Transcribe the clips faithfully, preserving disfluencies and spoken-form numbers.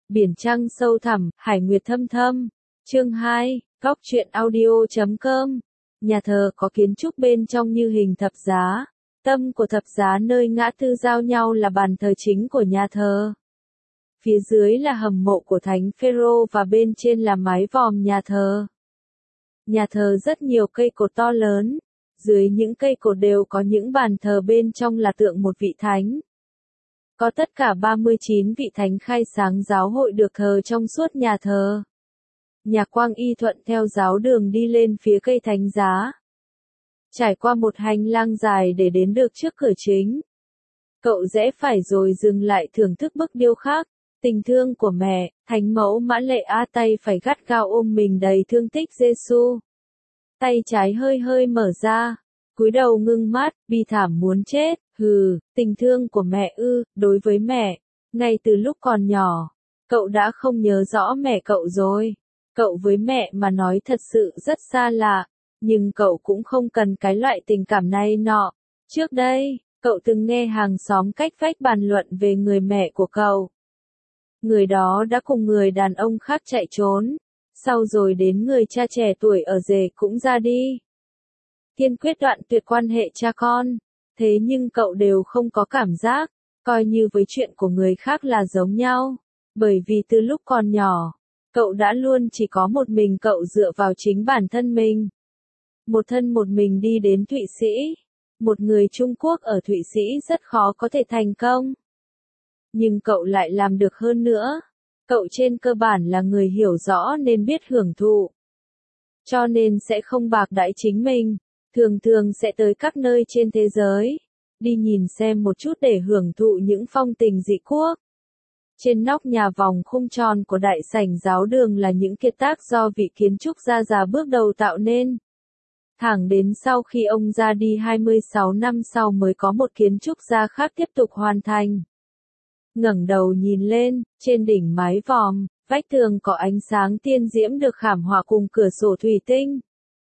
Biển trăng sâu thẳm, hải nguyệt thâm thâm. Chương hai, Góc truyện audio chấm com. Nhà thờ có kiến trúc bên trong như hình thập giá. Tâm của thập giá nơi ngã tư giao nhau là bàn thờ chính của nhà thờ. Phía dưới là hầm mộ của Thánh Phêrô và bên trên là mái vòm nhà thờ. Nhà thờ rất nhiều cây cột to lớn. Dưới những cây cột đều có những bàn thờ bên trong là tượng một vị thánh. Có tất cả ba mươi chín vị thánh khai sáng giáo hội được thờ trong suốt nhà thờ. Nhà Quang Y thuận theo giáo đường đi lên phía cây thánh giá. Trải qua một hành lang dài để đến được trước cửa chính. Cậu rẽ phải rồi dừng lại thưởng thức bức điêu khắc. Tình thương của mẹ, thánh mẫu Mã Lệ A tay phải gắt gao ôm mình đầy thương tích Giêsu. Tay trái hơi hơi mở ra, cúi đầu ngưng mắt, bi thảm muốn chết. Hừ, tình thương của mẹ ư, đối với mẹ, ngay từ lúc còn nhỏ, cậu đã không nhớ rõ mẹ cậu rồi. Cậu với mẹ mà nói thật sự rất xa lạ, nhưng cậu cũng không cần cái loại tình cảm này nọ. Trước đây, cậu từng nghe hàng xóm cách vách bàn luận về người mẹ của cậu. Người đó đã cùng người đàn ông khác chạy trốn, sau rồi đến người cha trẻ tuổi ở rể cũng ra đi. Kiên quyết đoạn tuyệt quan hệ cha con. Thế nhưng cậu đều không có cảm giác, coi như với chuyện của người khác là giống nhau. Bởi vì từ lúc còn nhỏ, cậu đã luôn chỉ có một mình cậu dựa vào chính bản thân mình. Một thân một mình đi đến Thụy Sĩ. Một người Trung Quốc ở Thụy Sĩ rất khó có thể thành công. Nhưng cậu lại làm được hơn nữa. Cậu trên cơ bản là người hiểu rõ nên biết hưởng thụ. Cho nên sẽ không bạc đãi chính mình. Thường thường sẽ tới các nơi trên thế giới, đi nhìn xem một chút để hưởng thụ những phong tình dị quốc. Trên nóc nhà vòng khung tròn của đại sảnh giáo đường là những kiệt tác do vị kiến trúc gia già bước đầu tạo nên. Thẳng đến sau khi ông ra đi hai mươi sáu năm sau mới có một kiến trúc gia khác tiếp tục hoàn thành. Ngẩng đầu nhìn lên, trên đỉnh mái vòm, vách tường có ánh sáng tiên diễm được khảm họa cùng cửa sổ thủy tinh.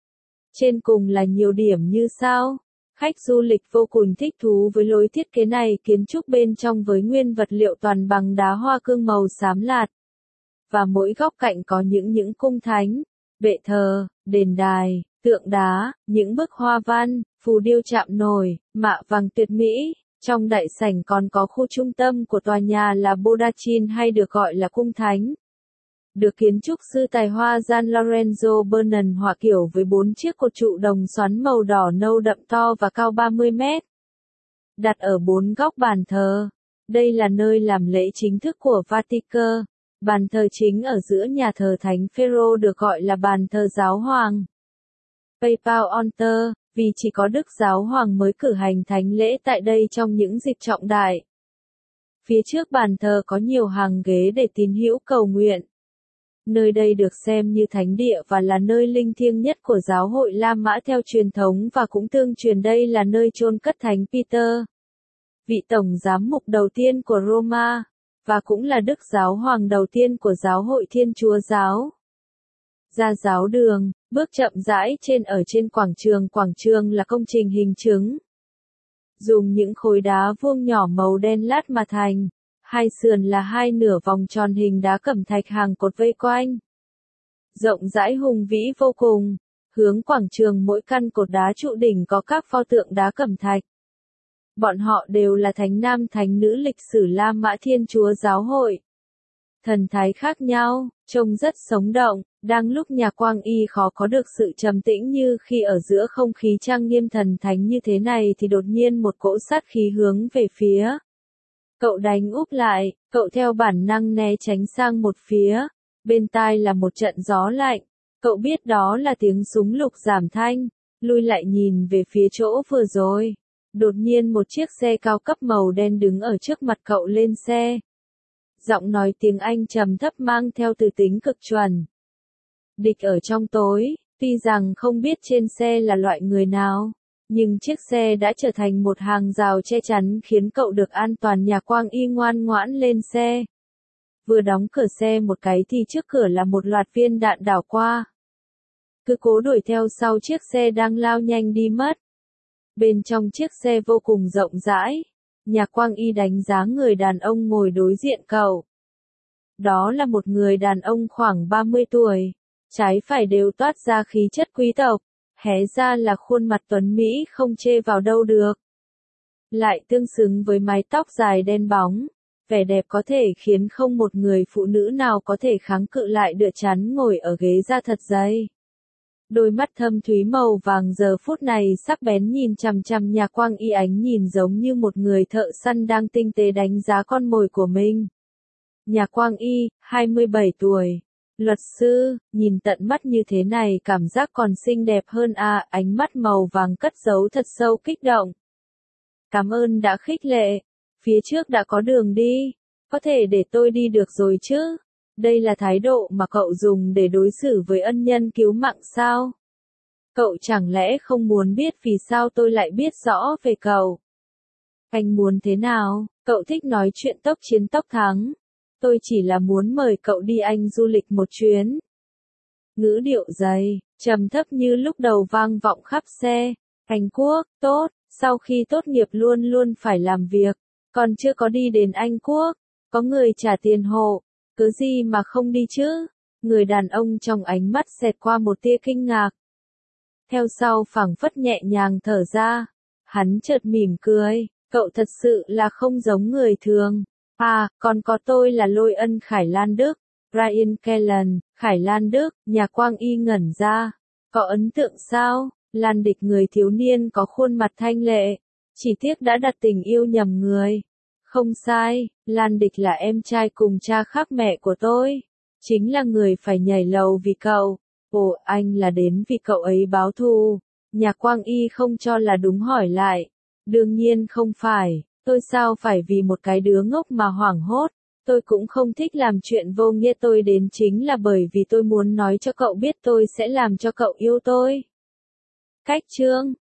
Trên cùng là nhiều điểm như sao. Khách du lịch vô cùng thích thú với lối thiết kế này, kiến trúc bên trong với nguyên vật liệu toàn bằng đá hoa cương màu xám lạt. Và mỗi góc cạnh có những những cung thánh, bệ thờ, đền đài, tượng đá, những bức hoa văn, phù điêu chạm nổi, mạ vàng tuyệt mỹ. Trong đại sảnh còn có khu trung tâm của tòa nhà là Baldachin hay được gọi là cung thánh. Được kiến trúc sư tài hoa Gian Lorenzo Bernan họa kiểu với bốn chiếc cột trụ đồng xoắn màu đỏ nâu đậm to và cao ba mươi mét. Đặt ở bốn góc bàn thờ. Đây là nơi làm lễ chính thức của Vatican. Bàn thờ chính ở giữa nhà thờ Thánh Phêrô được gọi là bàn thờ giáo hoàng. Papal Altar, vì chỉ có Đức Giáo Hoàng mới cử hành thánh lễ tại đây trong những dịp trọng đại. Phía trước bàn thờ có nhiều hàng ghế để tín hữu cầu nguyện. Nơi đây được xem như thánh địa và là nơi linh thiêng nhất của giáo hội La Mã theo truyền thống và cũng tương truyền đây là nơi chôn cất Thánh Peter, vị tổng giám mục đầu tiên của Roma, và cũng là Đức Giáo Hoàng đầu tiên của giáo hội Thiên Chúa giáo. Ra giáo đường, bước chậm rãi trên ở trên quảng trường. Quảng trường là công trình hình chứng. Dùng những khối đá vuông nhỏ màu đen lát mà thành. Hai sườn là hai nửa vòng tròn hình đá cẩm thạch hàng cột vây quanh. Rộng rãi hùng vĩ vô cùng. Hướng quảng trường mỗi căn cột đá trụ đỉnh có các pho tượng đá cẩm thạch. Bọn họ đều là thánh nam thánh nữ lịch sử La Mã Thiên Chúa giáo hội. Thần thái khác nhau, trông rất sống động. Đang lúc nhà Quang Y khó có được sự trầm tĩnh như khi ở giữa không khí trang nghiêm thần thánh như thế này thì đột nhiên một cỗ sát khí hướng về phía. Cậu đánh úp lại, cậu theo bản năng né tránh sang một phía. Bên tai là một trận gió lạnh. Cậu biết đó là tiếng súng lục giảm thanh. Lui lại nhìn về phía chỗ vừa rồi. Đột nhiên một chiếc xe cao cấp màu đen đứng ở trước mặt cậu lên xe. Giọng nói tiếng Anh trầm thấp mang theo từ tính cực chuẩn. Địch ở trong tối, tuy rằng không biết trên xe là loại người nào. Nhưng chiếc xe đã trở thành một hàng rào che chắn khiến cậu được an toàn. Nhà Quang Y ngoan ngoãn lên xe. Vừa đóng cửa xe một cái thì trước cửa là một loạt viên đạn đảo qua. Cứ cố đuổi theo sau chiếc xe đang lao nhanh đi mất. Bên trong chiếc xe vô cùng rộng rãi. Nhà Quang Y đánh giá người đàn ông ngồi đối diện cậu. Đó là một người đàn ông khoảng ba mươi tuổi, trái phải đều toát ra khí chất quý tộc, hé ra là khuôn mặt tuấn Mỹ không chê vào đâu được. Lại tương xứng với mái tóc dài đen bóng, vẻ đẹp có thể khiến không một người phụ nữ nào có thể kháng cự lại đựa chán ngồi ở ghế da thật dày. Đôi mắt thâm thúy màu vàng giờ phút này sắc bén nhìn chằm chằm Nhà Quang Y, ánh nhìn giống như một người thợ săn đang tinh tế đánh giá con mồi của mình. Nhà Quang Y, hai mươi bảy tuổi, luật sư, nhìn tận mắt như thế này cảm giác còn xinh đẹp hơn à, ánh mắt màu vàng cất giấu thật sâu kích động. Cảm ơn đã khích lệ, phía trước đã có đường đi, có thể để tôi đi được rồi chứ. Đây là thái độ mà cậu dùng để đối xử với ân nhân cứu mạng sao? Cậu chẳng lẽ không muốn biết vì sao tôi lại biết rõ về cậu? Anh muốn thế nào? Cậu thích nói chuyện tốc chiến tốc thắng. Tôi chỉ là muốn mời cậu đi Anh du lịch một chuyến. Ngữ điệu dày, trầm thấp như lúc đầu vang vọng khắp xe. Anh Quốc, tốt, sau khi tốt nghiệp luôn luôn phải làm việc. Còn chưa có đi đến Anh Quốc, có người trả tiền hộ. Cứ gì mà không đi chứ? Người đàn ông trong ánh mắt xẹt qua một tia kinh ngạc. Theo sau phảng phất nhẹ nhàng thở ra. Hắn chợt mỉm cười. Cậu thật sự là không giống người thường. À, còn có tôi là Lôi Ân Khải Lan Đức. Ryan Kellen, Khải Lan Đức. Nhà Quang Y ngẩn ra. Có ấn tượng sao? Lan Địch, người thiếu niên có khuôn mặt thanh lệ. Chỉ tiếc đã đặt tình yêu nhầm người. Không sai, Lan Địch là em trai cùng cha khác mẹ của tôi. Chính là người phải nhảy lầu vì cậu. Ồ, anh là đến vì cậu ấy báo thù. Nhà Quang Y không cho là đúng hỏi lại. Đương nhiên không phải, tôi sao phải vì một cái đứa ngốc mà hoảng hốt. Tôi cũng không thích làm chuyện vô nghĩa, tôi đến chính là bởi vì tôi muốn nói cho cậu biết tôi sẽ làm cho cậu yêu tôi. Cách chương